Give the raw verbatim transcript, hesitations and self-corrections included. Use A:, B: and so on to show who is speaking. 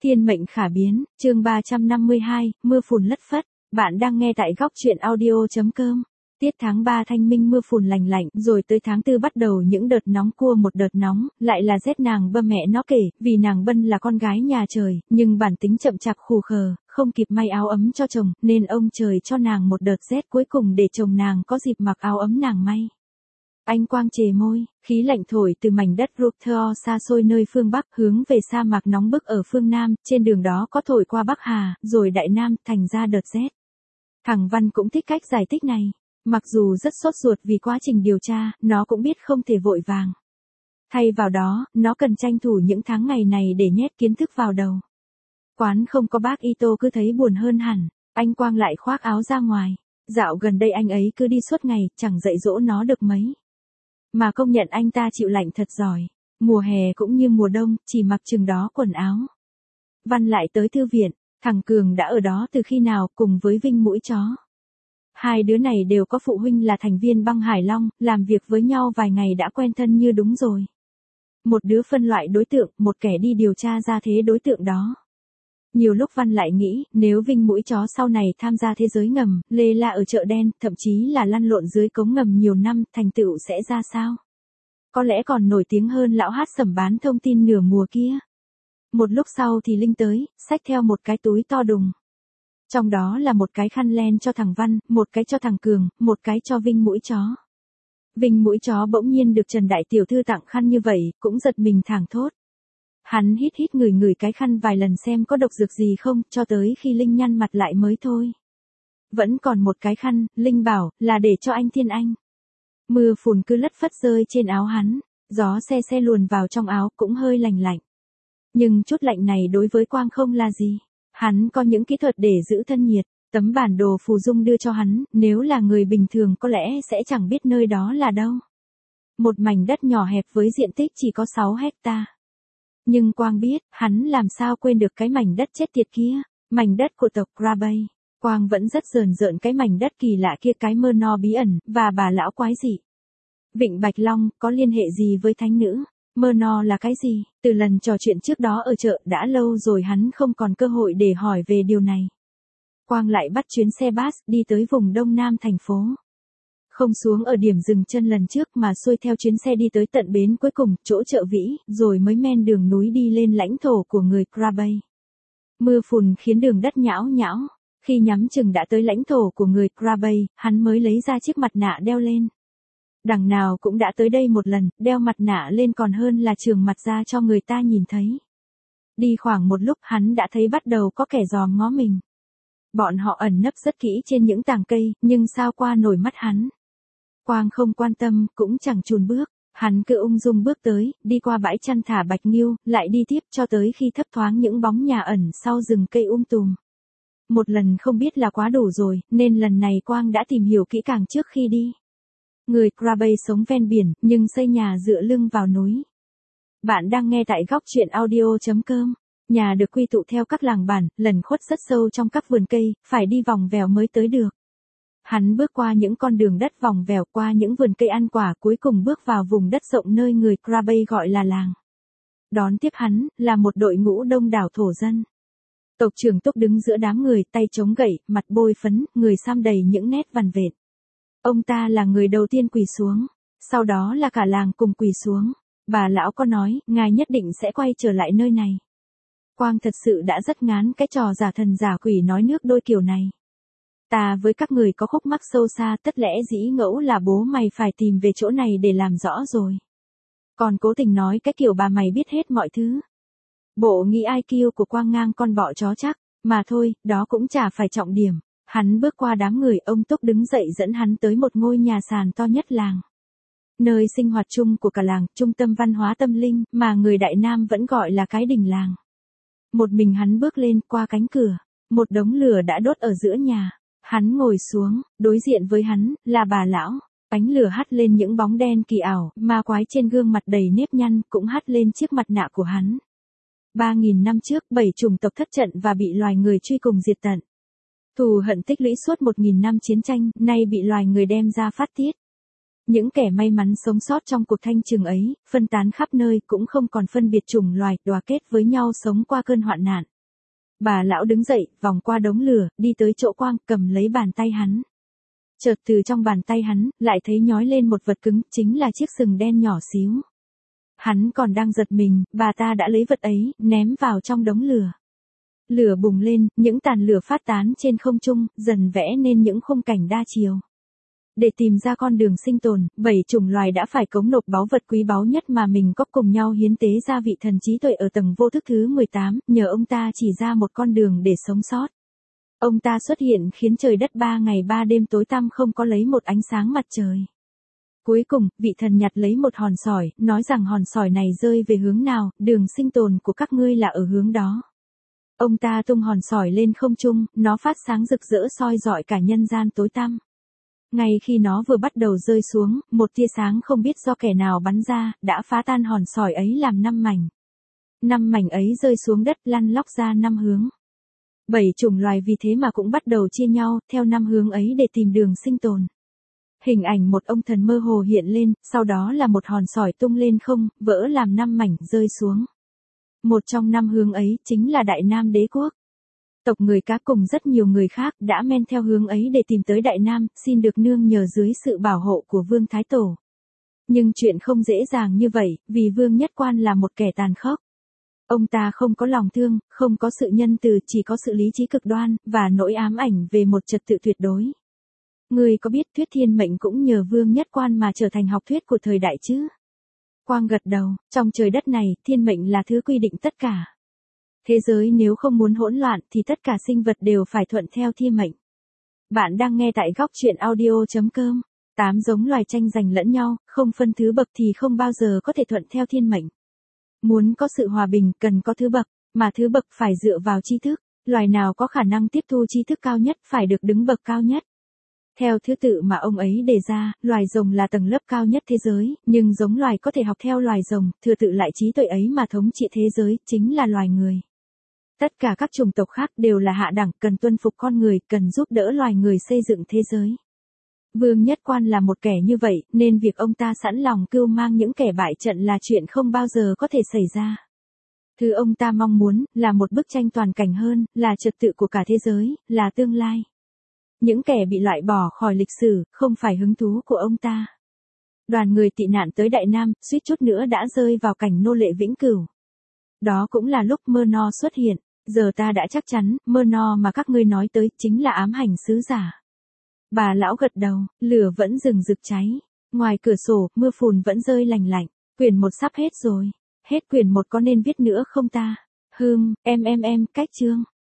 A: Thiên mệnh khả biến, chương ba trăm năm mươi hai, mưa phùn lất phất. Bạn đang nghe tại góc truyện audio chấm com. Tiết tháng ba thanh minh mưa phùn lành lạnh, rồi tới tháng tư bắt đầu những đợt nóng cua một đợt nóng, lại là rét nàng bơ mẹ nó kể, vì nàng Bân là con gái nhà trời, nhưng bản tính chậm chạp khù khờ, không kịp may áo ấm cho chồng, nên ông trời cho nàng một đợt rét cuối cùng để chồng nàng có dịp mặc áo ấm nàng may. Anh Quang chề môi, khí lạnh thổi từ mảnh đất Ruther xa xôi nơi phương Bắc hướng về sa mạc nóng bức ở phương Nam, trên đường đó có thổi qua Bắc Hà, rồi Đại Nam, thành ra đợt rét. Thằng Văn cũng thích cách giải thích này. Mặc dù rất sốt ruột vì quá trình điều tra, nó cũng biết không thể vội vàng. Thay vào đó, nó cần tranh thủ những tháng ngày này để nhét kiến thức vào đầu. Quán không có bác Ito cứ thấy buồn hơn hẳn, anh Quang lại khoác áo ra ngoài. Dạo gần đây anh ấy cứ đi suốt ngày, chẳng dạy dỗ nó được mấy. Mà công nhận anh ta chịu lạnh thật giỏi. Mùa hè cũng như mùa đông, chỉ mặc chừng đó quần áo. Văn lại tới thư viện, thằng Cường đã ở đó từ khi nào cùng với Vinh mũi chó. Hai đứa này đều có phụ huynh là thành viên băng Hải Long, làm việc với nhau vài ngày đã quen thân như đúng rồi. Một đứa phân loại đối tượng, một kẻ đi điều tra ra thế đối tượng đó. Nhiều lúc Văn lại nghĩ, nếu Vinh mũi chó sau này tham gia thế giới ngầm, lê la ở chợ đen, thậm chí là lăn lộn dưới cống ngầm nhiều năm, thành tựu sẽ ra sao? Có lẽ còn nổi tiếng hơn lão hát sẩm bán thông tin nửa mùa kia. Một lúc sau thì Linh tới, xách theo một cái túi to đùng. Trong đó là một cái khăn len cho thằng Văn, một cái cho thằng Cường, một cái cho Vinh mũi chó. Vinh mũi chó bỗng nhiên được Trần Đại Tiểu Thư tặng khăn như vậy, cũng giật mình thảng thốt. Hắn hít hít ngửi ngửi cái khăn vài lần xem có độc dược gì không, cho tới khi Linh nhăn mặt lại mới thôi. Vẫn còn một cái khăn, Linh bảo, là để cho anh Thiên Anh. Mưa phùn cứ lất phất rơi trên áo hắn, gió se se luồn vào trong áo cũng hơi lành lạnh. Nhưng chút lạnh này đối với Quang không là gì. Hắn có những kỹ thuật để giữ thân nhiệt, tấm bản đồ phù dung đưa cho hắn, nếu là người bình thường có lẽ sẽ chẳng biết nơi đó là đâu. Một mảnh đất nhỏ hẹp với diện tích chỉ có sáu hecta. Nhưng Quang biết, hắn làm sao quên được cái mảnh đất chết tiệt kia, mảnh đất của tộc Krabay. Quang vẫn rất rờn rợn cái mảnh đất kỳ lạ kia, cái mơ no bí ẩn, và bà lão quái dị. Vịnh Bạch Long, có liên hệ gì với thánh nữ? Mơ no là cái gì? Từ lần trò chuyện trước đó ở chợ đã lâu rồi hắn không còn cơ hội để hỏi về điều này. Quang lại bắt chuyến xe bus đi tới vùng đông nam thành phố. Không xuống ở điểm dừng chân lần trước mà xuôi theo chuyến xe đi tới tận bến cuối cùng, chỗ chợ Vĩ, rồi mới men đường núi đi lên lãnh thổ của người Krabay. Mưa phùn khiến đường đất nhão nhão. Khi nhắm chừng đã tới lãnh thổ của người Krabay, hắn mới lấy ra chiếc mặt nạ đeo lên. Đằng nào cũng đã tới đây một lần, đeo mặt nạ lên còn hơn là trường mặt ra cho người ta nhìn thấy. Đi khoảng một lúc hắn đã thấy bắt đầu có kẻ dòm ngó mình. Bọn họ ẩn nấp rất kỹ trên những tàng cây, nhưng sao qua nổi mắt hắn. Quang không quan tâm, cũng chẳng chùn bước, hắn cứ ung dung bước tới, đi qua bãi chăn thả bạch nghiêu, lại đi tiếp cho tới khi thấp thoáng những bóng nhà ẩn sau rừng cây um tùm. Một lần không biết là quá đủ rồi, nên lần này Quang đã tìm hiểu kỹ càng trước khi đi. Người Krabay sống ven biển, nhưng xây nhà dựa lưng vào núi. Bạn đang nghe tại góc truyện audio chấm com. Nhà được quy tụ theo các làng bản, lẩn khuất rất sâu trong các vườn cây, phải đi vòng vèo mới tới được. Hắn bước qua những con đường đất vòng vèo, qua những vườn cây ăn quả, cuối cùng bước vào vùng đất rộng nơi người Krabay gọi là làng. Đón tiếp hắn, là một đội ngũ đông đảo thổ dân. Tộc trưởng Túc đứng giữa đám người, tay chống gậy, mặt bôi phấn, người xăm đầy những nét vằn vện. Ông ta là người đầu tiên quỳ xuống, sau đó là cả làng cùng quỳ xuống. Bà lão có nói, ngài nhất định sẽ quay trở lại nơi này. Quang thật sự đã rất ngán cái trò giả thần giả quỷ nói nước đôi kiểu này. Ta với các người có khúc mắc sâu xa, tất lẽ dĩ ngẫu là bố mày phải tìm về chỗ này để làm rõ rồi. Còn cố tình nói cái kiểu bà mày biết hết mọi thứ. Bộ nghĩ i kiu của Quang ngang con bọ chó chắc, mà thôi, đó cũng chả phải trọng điểm. Hắn bước qua đám người, ông Túc đứng dậy dẫn hắn tới một ngôi nhà sàn to nhất làng. Nơi sinh hoạt chung của cả làng, trung tâm văn hóa tâm linh, mà người Đại Nam vẫn gọi là cái đình làng. Một mình hắn bước lên, qua cánh cửa, một đống lửa đã đốt ở giữa nhà. Hắn ngồi xuống, đối diện với hắn, là bà lão. Ánh lửa hắt lên những bóng đen kỳ ảo, ma quái trên gương mặt đầy nếp nhăn, cũng hắt lên chiếc mặt nạ của hắn. Ba nghìn năm trước, bảy chủng tộc thất trận và bị loài người truy cùng diệt tận. Thù hận tích lũy suốt một nghìn năm chiến tranh, nay bị loài người đem ra phát tiết. Những kẻ may mắn sống sót trong cuộc thanh trừng ấy, phân tán khắp nơi cũng không còn phân biệt chủng loài, đòa kết với nhau sống qua cơn hoạn nạn. Bà lão đứng dậy, vòng qua đống lửa, đi tới chỗ Quang, cầm lấy bàn tay hắn. Chợt từ trong bàn tay hắn, lại thấy nhói lên một vật cứng, chính là chiếc sừng đen nhỏ xíu. Hắn còn đang giật mình, bà ta đã lấy vật ấy, ném vào trong đống lửa. Lửa bùng lên, những tàn lửa phát tán trên không trung, dần vẽ nên những khung cảnh đa chiều. Để tìm ra con đường sinh tồn, bảy chủng loài đã phải cống nộp báu vật quý báu nhất mà mình có cùng nhau hiến tế ra vị thần trí tuệ ở tầng vô thức thứ mười tám, nhờ ông ta chỉ ra một con đường để sống sót. Ông ta xuất hiện khiến trời đất ba ngày ba đêm tối tăm không có lấy một ánh sáng mặt trời. Cuối cùng, vị thần nhặt lấy một hòn sỏi, nói rằng hòn sỏi này rơi về hướng nào, đường sinh tồn của các ngươi là ở hướng đó. Ông ta tung hòn sỏi lên không trung, nó phát sáng rực rỡ soi rọi cả nhân gian tối tăm. Ngay khi nó vừa bắt đầu rơi xuống, một tia sáng không biết do kẻ nào bắn ra, đã phá tan hòn sỏi ấy làm năm mảnh. Năm mảnh ấy rơi xuống đất lăn lóc ra năm hướng. Bảy chủng loài vì thế mà cũng bắt đầu chia nhau, theo năm hướng ấy để tìm đường sinh tồn. Hình ảnh một ông thần mơ hồ hiện lên, sau đó là một hòn sỏi tung lên không, vỡ làm năm mảnh rơi xuống. Một trong năm hướng ấy chính là Đại Nam Đế Quốc. Tộc người Cá cùng rất nhiều người khác đã men theo hướng ấy để tìm tới Đại Nam, xin được nương nhờ dưới sự bảo hộ của Vương Thái Tổ. Nhưng chuyện không dễ dàng như vậy, vì Vương Nhất Quan là một kẻ tàn khốc. Ông ta không có lòng thương, không có sự nhân từ, chỉ có sự lý trí cực đoan, và nỗi ám ảnh về một trật tự tuyệt đối. Người có biết thuyết thiên mệnh cũng nhờ Vương Nhất Quan mà trở thành học thuyết của thời đại chứ? Quang gật đầu, trong trời đất này, thiên mệnh là thứ quy định tất cả. Thế giới nếu không muốn hỗn loạn thì tất cả sinh vật đều phải thuận theo thiên mệnh. Bạn đang nghe tại góc truyện audio chấm com. Tám giống loài tranh giành lẫn nhau, không phân thứ bậc thì không bao giờ có thể thuận theo thiên mệnh. Muốn có sự hòa bình cần có thứ bậc, mà thứ bậc phải dựa vào tri thức. Loài nào có khả năng tiếp thu tri thức cao nhất phải được đứng bậc cao nhất. Theo thứ tự mà ông ấy đề ra, loài rồng là tầng lớp cao nhất thế giới, nhưng giống loài có thể học theo loài rồng, thừa tự lại trí tuệ ấy mà thống trị thế giới, chính là loài người. Tất cả các chủng tộc khác đều là hạ đẳng, cần tuân phục con người, cần giúp đỡ loài người xây dựng thế giới. Vương Nhất Quan là một kẻ như vậy, nên việc ông ta sẵn lòng cưu mang những kẻ bại trận là chuyện không bao giờ có thể xảy ra. Thứ ông ta mong muốn, là một bức tranh toàn cảnh hơn, là trật tự của cả thế giới, là tương lai. Những kẻ bị loại bỏ khỏi lịch sử, không phải hứng thú của ông ta. Đoàn người tị nạn tới Đại Nam, suýt chút nữa đã rơi vào cảnh nô lệ vĩnh cửu. Đó cũng là lúc Mơ No xuất hiện, giờ ta đã chắc chắn, Mơ No mà các ngươi nói tới, chính là ám hành sứ giả. Bà lão gật đầu, lửa vẫn rừng rực cháy. Ngoài cửa sổ, mưa phùn vẫn rơi lành lạnh. Quyển một sắp hết rồi. Hết quyển một có nên viết nữa không ta? Hừm, em em em, cách chương.